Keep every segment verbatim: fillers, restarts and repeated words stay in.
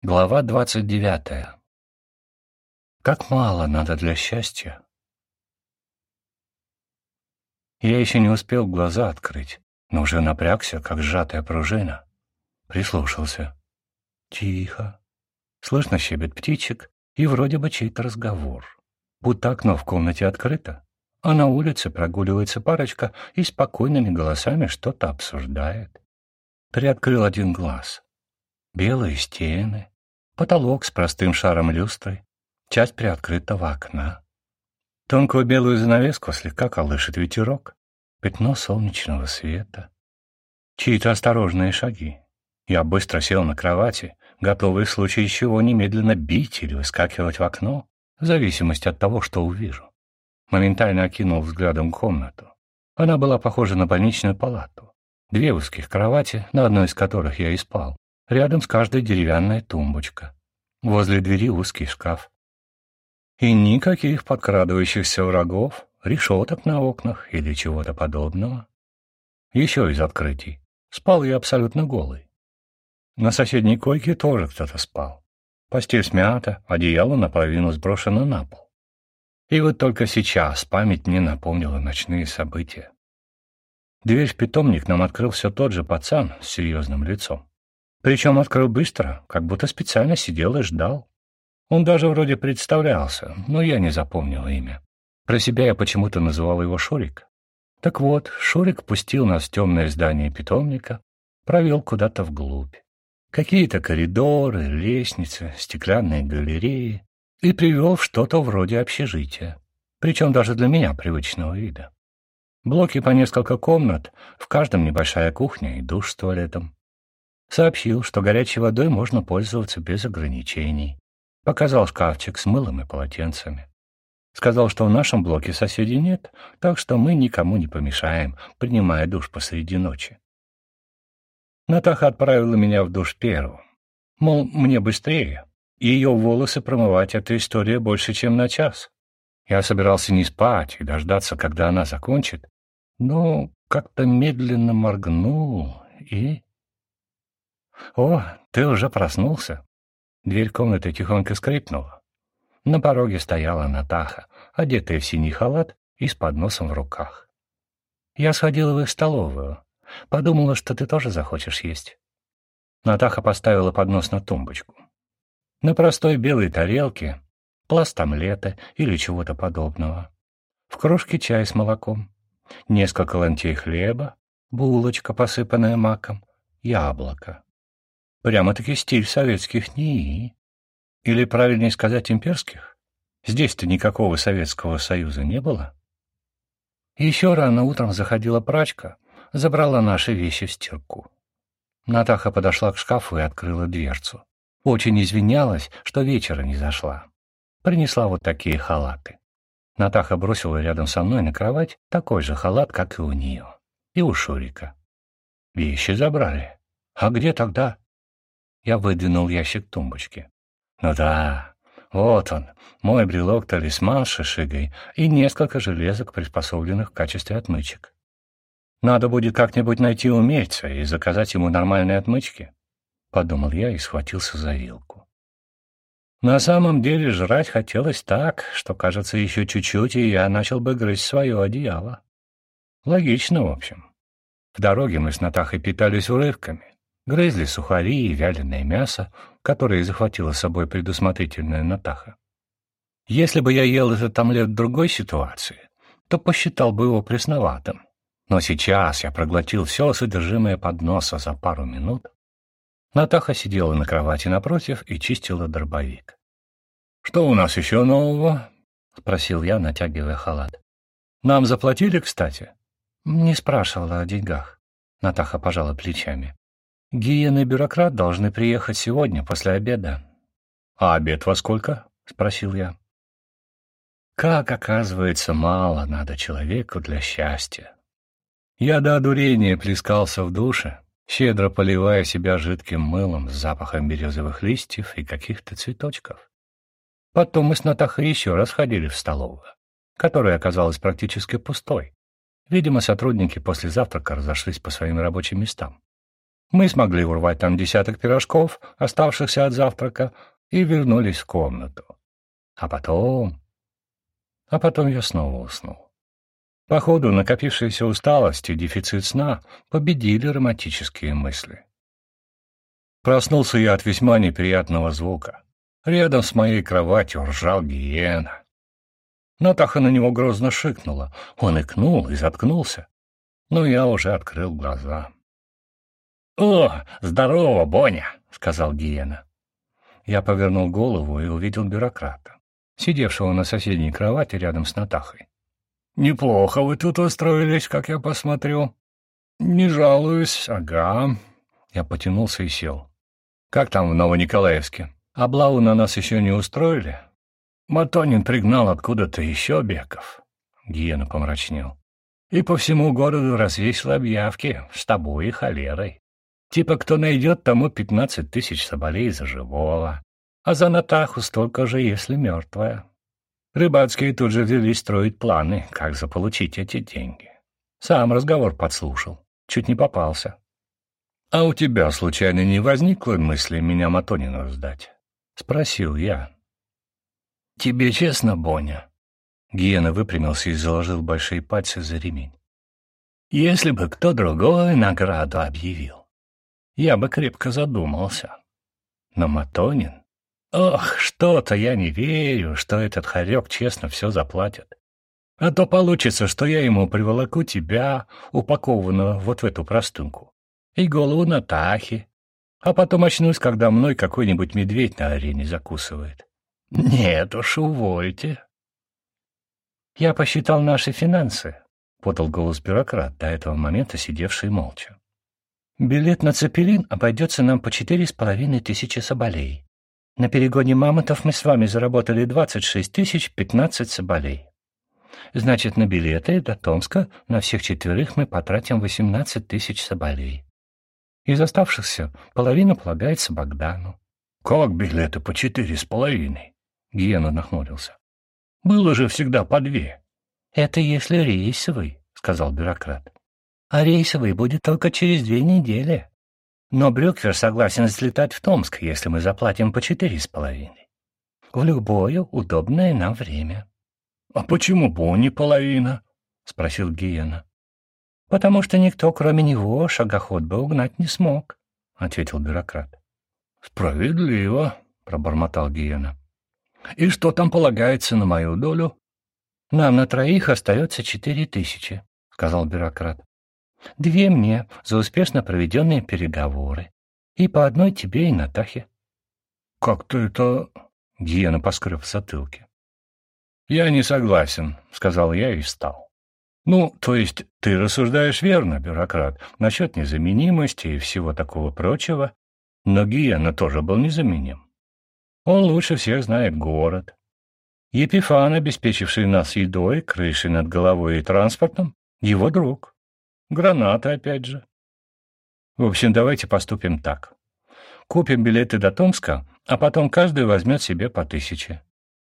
Глава двадцать девятая. Как мало надо для счастья. Я еще не успел глаза открыть, но уже напрягся, как сжатая пружина. Прислушался. Тихо. Слышно щебет птичек и вроде бы чей-то разговор. Будто окно в комнате открыто, а на улице прогуливается парочка и спокойными голосами что-то обсуждает. Приоткрыл один глаз. Белые стены. Потолок с простым шаром люстры, часть приоткрытого окна. Тонкую белую занавеску слегка колышет ветерок, пятно солнечного света. Чьи-то осторожные шаги. Я быстро сел на кровати, готовый в случае чего немедленно бить или выскакивать в окно, в зависимости от того, что увижу. Моментально окинул взглядом комнату. Она была похожа на больничную палату. Две узких кровати, на одной из которых я и спал. Рядом с каждой деревянная тумбочка. Возле двери узкий шкаф. И никаких подкрадывающихся врагов, решеток на окнах или чего-то подобного. Еще из открытий. Спал я абсолютно голый. На соседней койке тоже кто-то спал. Постель смята, одеяло наполовину сброшено на пол. И вот только сейчас память мне напомнила ночные события. Дверь в питомник нам открыл все тот же пацан с серьезным лицом. Причем открыл быстро, как будто специально сидел и ждал. Он даже вроде представлялся, но я не запомнил имя. Про себя я почему-то называл его Шурик. Так вот, Шурик пустил нас в темное здание питомника, провел куда-то вглубь. Какие-то коридоры, лестницы, стеклянные галереи и привел в что-то вроде общежития, причем даже для меня привычного вида. Блоки по несколько комнат, в каждом небольшая кухня и душ с туалетом. Сообщил, что горячей водой можно пользоваться без ограничений. Показал шкафчик с мылом и полотенцами. Сказал, что в нашем блоке соседей нет, так что мы никому не помешаем, принимая душ посреди ночи. Натаха отправила меня в душ первым. Мол, мне быстрее, и ее волосы промывать — это история больше, чем на час. Я собирался не спать и дождаться, когда она закончит, но как-то медленно моргнул и... «О, ты уже проснулся!» Дверь комнаты тихонько скрипнула. На пороге стояла Натаха, одетая в синий халат и с подносом в руках. «Я сходила в их столовую. Подумала, что ты тоже захочешь есть». Натаха поставила поднос на тумбочку. На простой белой тарелке пласт омлета или чего-то подобного. В кружке чай с молоком, несколько ломтей хлеба, булочка, посыпанная маком, яблоко. Прямо-таки стиль советских НИИ. Или, правильнее сказать, имперских. Здесь-то никакого Советского Союза не было. Еще рано утром заходила прачка, забрала наши вещи в стирку. Натаха подошла к шкафу и открыла дверцу. Очень извинялась, что вечера не зашла. Принесла вот такие халаты. Натаха бросила рядом со мной на кровать такой же халат, как и у нее. И у Шурика. Вещи забрали. А где тогда? Я выдвинул ящик тумбочки. Ну да, вот он, мой брелок-талисман с шишигой и несколько железок, приспособленных в качестве отмычек. Надо будет как-нибудь найти умельца и заказать ему нормальные отмычки, — подумал я и схватился за вилку. На самом деле жрать хотелось так, что, кажется, еще чуть-чуть, и я начал бы грызть свое одеяло. Логично, в общем. В дороге мы с Натахой питались урывками. Грызли сухари и вяленое мясо, которые захватила с собой предусмотрительная Натаха. Если бы я ел этот омлет в другой ситуации, то посчитал бы его пресноватым. Но сейчас я проглотил все содержимое подноса за пару минут. Натаха сидела на кровати напротив и чистила дробовик. «Что у нас еще нового?» — спросил я, натягивая халат. «Нам заплатили, кстати?» «Не спрашивала о деньгах». Натаха пожала плечами. «Гиен и бюрократ должны приехать сегодня после обеда». «А обед во сколько?» — спросил я. Как, оказывается, мало надо человеку для счастья. Я до одурения плескался в душе, щедро поливая себя жидким мылом с запахом березовых листьев и каких-то цветочков. Потом мы с Натахой еще раз ходили в столовую, которая оказалась практически пустой. Видимо, сотрудники после завтрака разошлись по своим рабочим местам. Мы смогли урвать там десяток пирожков, оставшихся от завтрака, и вернулись в комнату. А потом... А потом я снова уснул. Походу, накопившаяся усталость и дефицит сна победили романтические мысли. Проснулся я от весьма неприятного звука. Рядом с моей кроватью ржал гиена. Натаха на него грозно шикнула. Он икнул и заткнулся. Но я уже открыл глаза. «О, здорово, Боня!» — сказал гиена. Я повернул голову и увидел бюрократа, сидевшего на соседней кровати рядом с Натахой. «Неплохо вы тут устроились, как я посмотрю». «Не жалуюсь, ага». Я потянулся и сел. «Как там в Новониколаевске? Облаву на нас еще не устроили?» «Матонин пригнал откуда-то еще беков». Гиена помрачнел. «И по всему городу развесил объявки с тобой и холерой. Типа, кто найдет, тому пятнадцать тысяч соболей за живого, а за Натаху столько же, если мертвая». Рыбацкие тут же взялись строить планы, как заполучить эти деньги. Сам разговор подслушал, чуть не попался. «А у тебя, случайно, не возникло мысли меня Матонину сдать?» — спросил я. «Тебе честно, Боня?» Гиена выпрямился и заложил большие пальцы за ремень. «Если бы кто другой награду объявил, я бы крепко задумался. Но Матонин... Ох, что-то я не верю, что этот хорек честно все заплатит. А то получится, что я ему приволоку тебя, упакованного вот в эту простынку, и голову Натахи, а потом очнусь, когда мной какой-нибудь медведь на арене закусывает. Нет уж, увольте». «Я посчитал наши финансы», — подал голос бюрократ, до этого момента сидевший молча. «Билет на Цепелин обойдется нам по четыре с половиной тысячи соболей. На перегоне мамонтов мы с вами заработали двадцать шесть тысяч пятнадцать соболей. Значит, на билеты до Томска на всех четверых мы потратим восемнадцать тысяч соболей. Из оставшихся половина полагается Богдану». «Как билеты по четыре с половиной?» — Гиена нахмурился. «Было же всегда по две». «Это если рейсовый», — сказал бюрократ. «А рейсовый будет только через две недели. Но Брюквер согласен слетать в Томск, если мы заплатим по четыре с половиной. В любое удобное нам время». «А почему бы не половина?» — спросил Гиена. «Потому что никто, кроме него, шагоход бы угнать не смог», — ответил бюрократ. «Справедливо», — пробормотал Гиена. «И что там полагается на мою долю?» «Нам на троих остается четыре тысячи», — сказал бюрократ. «Две мне за успешно проведенные переговоры, и по одной тебе и Натахе». «Как-то это...» — Гиена поскреб в затылке. «Я не согласен», — сказал я и встал. «Ну, то есть ты рассуждаешь верно, бюрократ, насчет незаменимости и всего такого прочего, но Гиена тоже был незаменим. Он лучше всех знает город. Епифан, обеспечивший нас едой, крышей над головой и транспортом, его друг. Гранаты, опять же. В общем, давайте поступим так. Купим билеты до Томска, а потом каждый возьмет себе по тысяче.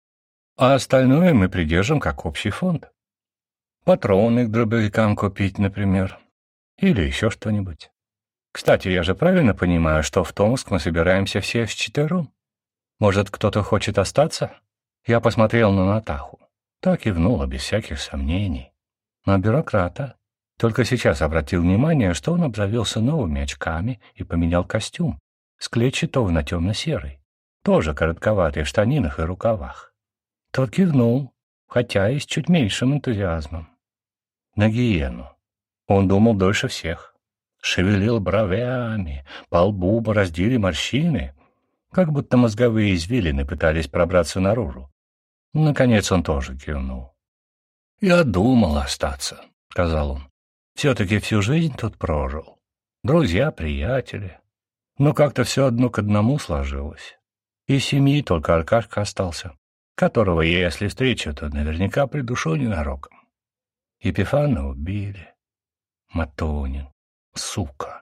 А остальное мы придержим как общий фонд. Патроны к дробовикам купить, например. Или еще что-нибудь. Кстати, я же правильно понимаю, что в Томск мы собираемся все вчетвером? Может, кто-то хочет остаться?» Я посмотрел на Натаху. Так кивнула без всяких сомнений. На бюрократа. Только сейчас обратил внимание, что он обзавелся новыми очками и поменял костюм с клетчатого на темно-серый, тоже коротковатый в штанинах и рукавах. Тот кивнул, хотя и с чуть меньшим энтузиазмом. На Гиену. Он думал дольше всех. Шевелил бровями, по лбу бороздили морщины, как будто мозговые извилины пытались пробраться наружу. Наконец он тоже кивнул. «Я думал остаться», — сказал он. «Все-таки всю жизнь тут прожил. Друзья, приятели. Но как-то все одно к одному сложилось. Из семьи только Аркашка остался, которого я, если встречу, то наверняка придушу ненароком. Епифана убили. Матонин. Сука.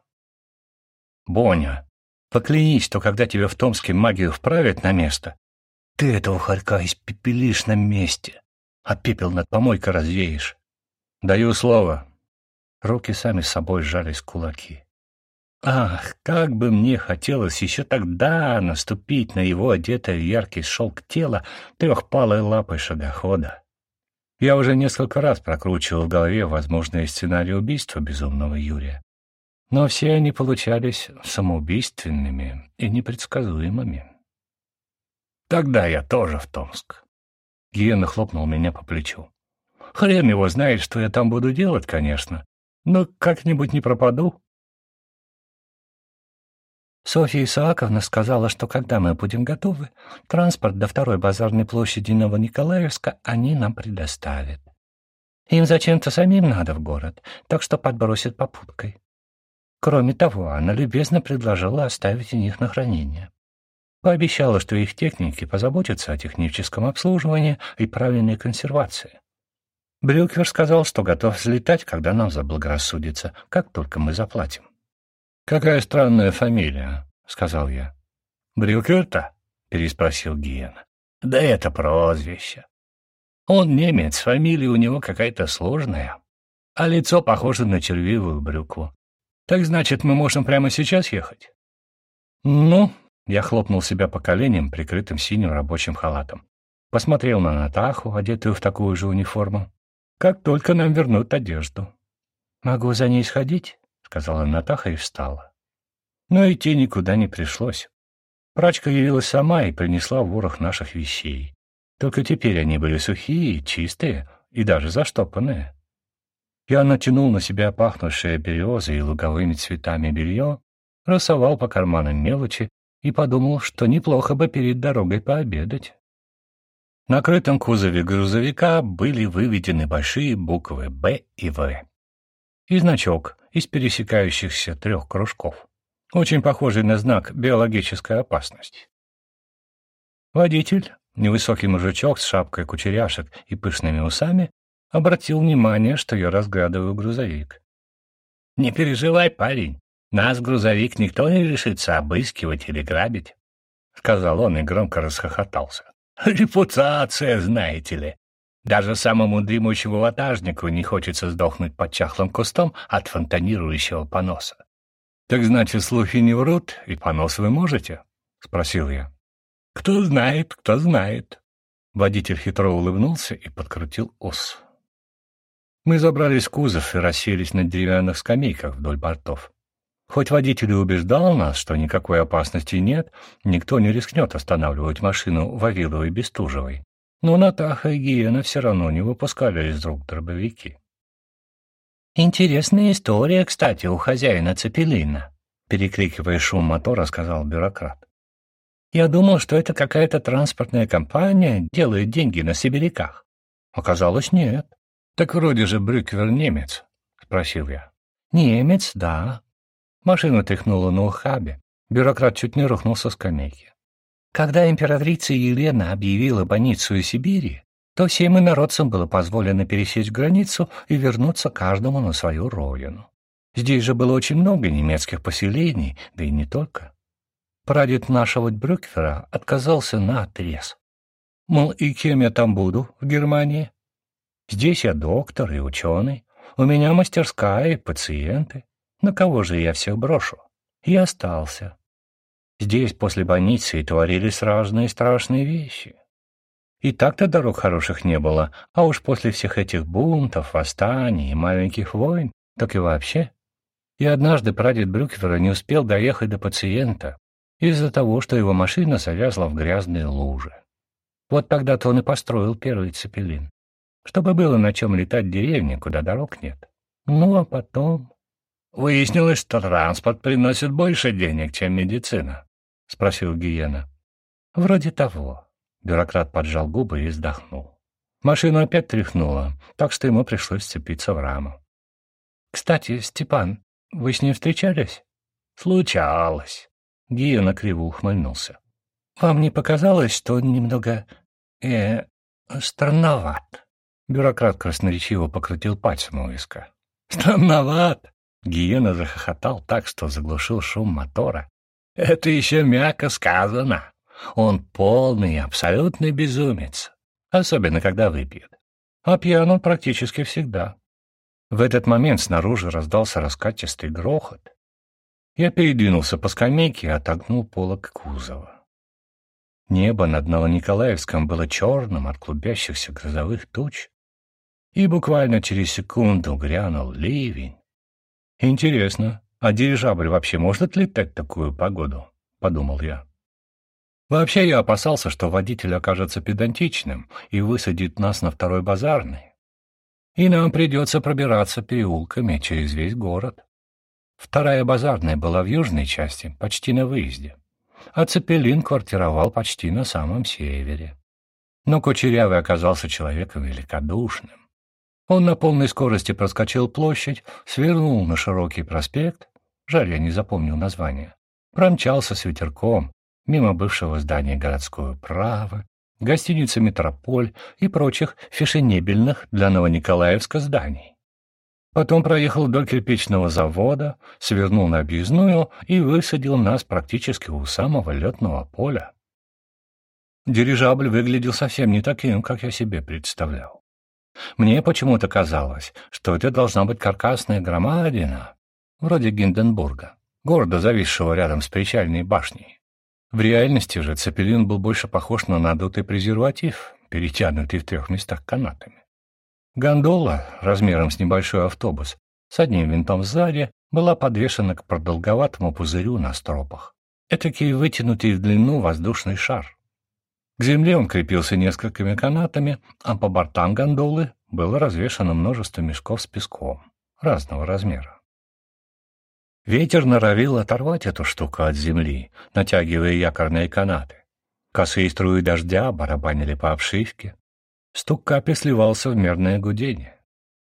Боня, поклянись, что когда тебя в Томске магию вправят на место, ты этого хорька испепелишь на месте, а пепел над помойкой развеешь. Даю слово». Руки сами с собой сжались в кулаки. Ах, как бы мне хотелось еще тогда наступить на его одетое в яркий шелк тело трехпалой лапой шагохода. Я уже несколько раз прокручивал в голове возможные сценарии убийства безумного Юрия, но все они получались самоубийственными и непредсказуемыми. Тогда я тоже в Томск. Гиена хлопнул меня по плечу. Хрен его знает, что я там буду делать, конечно, но как-нибудь не пропаду. Софья Исааковна сказала, что когда мы будем готовы, транспорт до второй базарной площади Новониколаевска они нам предоставят. Им зачем-то самим надо в город, так что подбросят попуткой. Кроме того, она любезно предложила оставить у них на хранение. Пообещала, что их техники позаботятся о техническом обслуживании и правильной консервации. Брюквер сказал, что готов взлетать, когда нам заблагорассудится, как только мы заплатим. «Какая странная фамилия», — сказал я. «Брюквер-то?» — переспросил Гиена. «Да это прозвище. Он немец, фамилия у него какая-то сложная, а лицо похоже на червивую брюкву. Так значит, мы можем прямо сейчас ехать?» «Ну...» — я хлопнул себя по коленям, прикрытым синим рабочим халатом. Посмотрел на Натаху, одетую в такую же униформу. «Как только нам вернут одежду». «Могу за ней сходить?» — сказала Натаха и встала. Но идти никуда не пришлось. Прачка явилась сама и принесла ворох наших вещей. Только теперь они были сухие, чистые и даже заштопанные. Я натянул на себя пахнувшее березой и луговыми цветами белье, рассовал по карманам мелочи и подумал, что неплохо бы перед дорогой пообедать. На крытом кузове грузовика были выведены большие буквы «Б» и «В» и значок из пересекающихся трех кружков, очень похожий на знак «Биологическая опасность». Водитель, невысокий мужичок с шапкой кучеряшек и пышными усами, обратил внимание, что я разглядываю грузовик. «Не переживай, парень, нас грузовик никто не решится обыскивать или грабить», — сказал он и громко расхохотался. «Репутация, знаете ли. Даже самому дремучему ватажнику не хочется сдохнуть под чахлым кустом от фонтанирующего поноса». «Так значит, слухи не врут, и понос вы можете?» — спросил я. «Кто знает, кто знает». Водитель хитро улыбнулся и подкрутил ус. Мы забрались в кузов и расселись на деревянных скамейках вдоль бортов. Хоть водитель и убеждал нас, что никакой опасности нет, никто не рискнет останавливать машину Вавиловой Бестужевой. Но Натаха и Гиена все равно не выпускали из рук дробовики. «Интересная история, кстати, у хозяина Цепелина», — перекрикивая шум мотора, сказал бюрократ. «Я думал, что это какая-то транспортная компания делает деньги на сибиряках. Оказалось, нет». «Так вроде же Брюквер немец», — спросил я. «Немец, да». Машину тряхнуло на ухабе. Бюрократ чуть не рухнул со скамейки. Когда императрица Елена объявила больницу из Сибири, то всем инородцам было позволено пересечь границу и вернуться каждому на свою родину. Здесь же было очень много немецких поселений, да и не только. Прадед нашего Брюквера отказался наотрез. Мол, и кем я там буду в Германии? Здесь я доктор и ученый, у меня мастерская и пациенты. На кого же я всех брошу? И остался. Здесь после больницы и творились разные страшные вещи. И так-то дорог хороших не было, а уж после всех этих бунтов, восстаний и маленьких войн, так и вообще. И однажды прадед Брюквера не успел доехать до пациента из-за того, что его машина завязла в грязные лужи. Вот тогда-то он и построил первый цепелин, чтобы было на чем летать в деревне, куда дорог нет. Ну, а потом... «Выяснилось, что транспорт приносит больше денег, чем медицина?» — спросил Гиена. «Вроде того». Бюрократ поджал губы и вздохнул. Машину опять тряхнуло, так что ему пришлось сцепиться в раму. «Кстати, Степан, вы с ним встречались?» «Случалось». Гиена криво ухмыльнулся. «Вам не показалось, что он немного... э... странноват?» Бюрократ красноречиво покрутил пальцем у виска. «Странноват?» Гиена захохотал так, что заглушил шум мотора. «Это еще мягко сказано. Он полный, абсолютный безумец, особенно когда выпьет. А пьян он практически всегда». В этот момент снаружи раздался раскатистый грохот. Я передвинулся по скамейке и отогнул полог кузова. Небо над Новониколаевском было черным от клубящихся грозовых туч, и буквально через секунду грянул ливень. «Интересно, а дирижабль вообще может летать в такую погоду?» — подумал я. Вообще я опасался, что водитель окажется педантичным и высадит нас на второй базарной, и нам придется пробираться переулками через весь город. Вторая базарная была в южной части, почти на выезде, а Цепелин квартировал почти на самом севере. Но Кучерявый оказался человеком великодушным. Он на полной скорости проскочил площадь, свернул на широкий проспект, жаль, я не запомнил название, промчался с ветерком мимо бывшего здания городской управы, гостиницы «Метрополь» и прочих фешенебельных для Новониколаевска зданий. Потом проехал вдоль кирпичного завода, свернул на объездную и высадил нас практически у самого летного поля. Дирижабль выглядел совсем не таким, как я себе представлял. Мне почему-то казалось, что это должна быть каркасная громадина, вроде Гинденбурга, города, зависшего рядом с причальной башней. В реальности же Цепелин был больше похож на надутый презерватив, перетянутый в трех местах канатами. Гондола, размером с небольшой автобус, с одним винтом сзади, была подвешена к продолговатому пузырю на стропах. Этакий вытянутый в длину воздушный шар. К земле он крепился несколькими канатами, а по бортам гондолы было развешано множество мешков с песком разного размера. Ветер норовил оторвать эту штуку от земли, натягивая якорные канаты. Косые струи дождя барабанили по обшивке. Стук капель сливался в мерное гудение.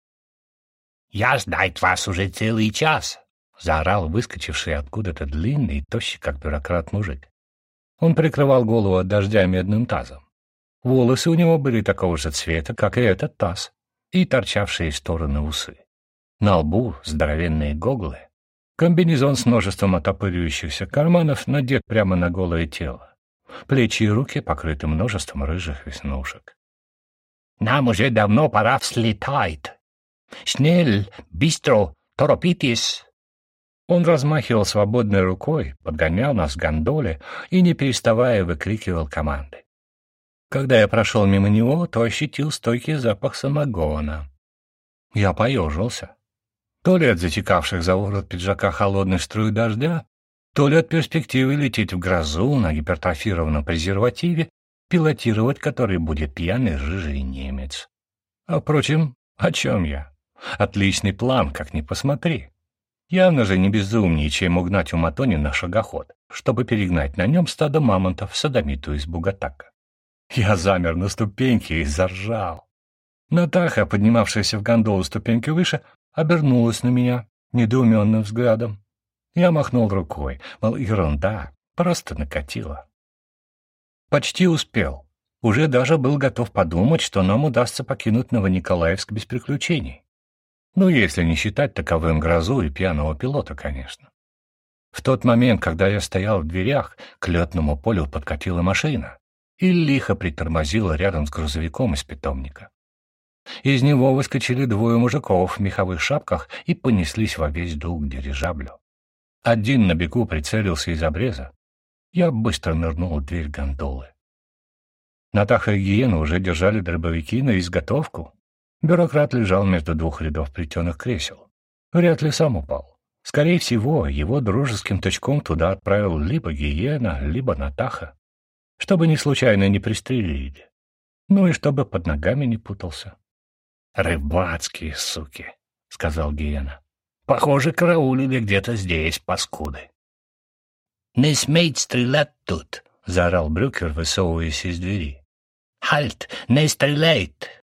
«Я ждать вас уже целый час!» — заорал выскочивший откуда-то длинный и тощий, как бюрократ, мужик. Он прикрывал голову от дождя медным тазом. Волосы у него были такого же цвета, как и этот таз, и торчавшие в стороны усы. На лбу здоровенные гоглы. Комбинезон с множеством отопыривающихся карманов надет прямо на голое тело. Плечи и руки покрыты множеством рыжих веснушек. «Нам уже давно пора взлетать. Шнель, бистро, торопитесь!» Он размахивал свободной рукой, подгонял нас в гондоле и, не переставая, выкрикивал команды. Когда я прошел мимо него, то ощутил стойкий запах самогона. Я поежился. То ли от затекавших за ворот пиджака холодной струи дождя, то ли от перспективы лететь в грозу на гипертрофированном презервативе, пилотировать который будет пьяный рыжий немец. А, впрочем, о чем я? Отличный план, как ни посмотри. Явно же не безумнее, чем угнать у Матони на шагоход, чтобы перегнать на нем стадо мамонтов содомиту из Бугатака. Я замер на ступеньке и заржал. Натаха, поднимавшаяся в гондолу ступеньки выше, обернулась на меня недоуменным взглядом. Я махнул рукой, мол, ерунда, просто накатило. Почти успел. Уже даже был готов подумать, что нам удастся покинуть Новониколаевск без приключений. Ну, если не считать таковым грозу и пьяного пилота, конечно. В тот момент, когда я стоял в дверях, к летному полю подкатила машина и лихо притормозила рядом с грузовиком из питомника. Из него выскочили двое мужиков в меховых шапках и понеслись во весь дух к дирижаблю. Один на бегу прицелился из обреза. Я быстро нырнул в дверь гондолы. Натаха и Гиена уже держали дробовики на изготовку. Бюрократ лежал между двух рядов плетеных кресел. Вряд ли сам упал. Скорее всего, его дружеским тычком туда отправил либо Гиена, либо Натаха, чтобы не случайно не пристрелили. Ну и чтобы под ногами не путался. «Рыбацкие суки», — сказал Гиена. «Похоже, караулили где-то здесь, паскуды». «Не смейте стрелять тут», — заорал Брюкер, высовываясь из двери. «Хальт, не стреляйте!»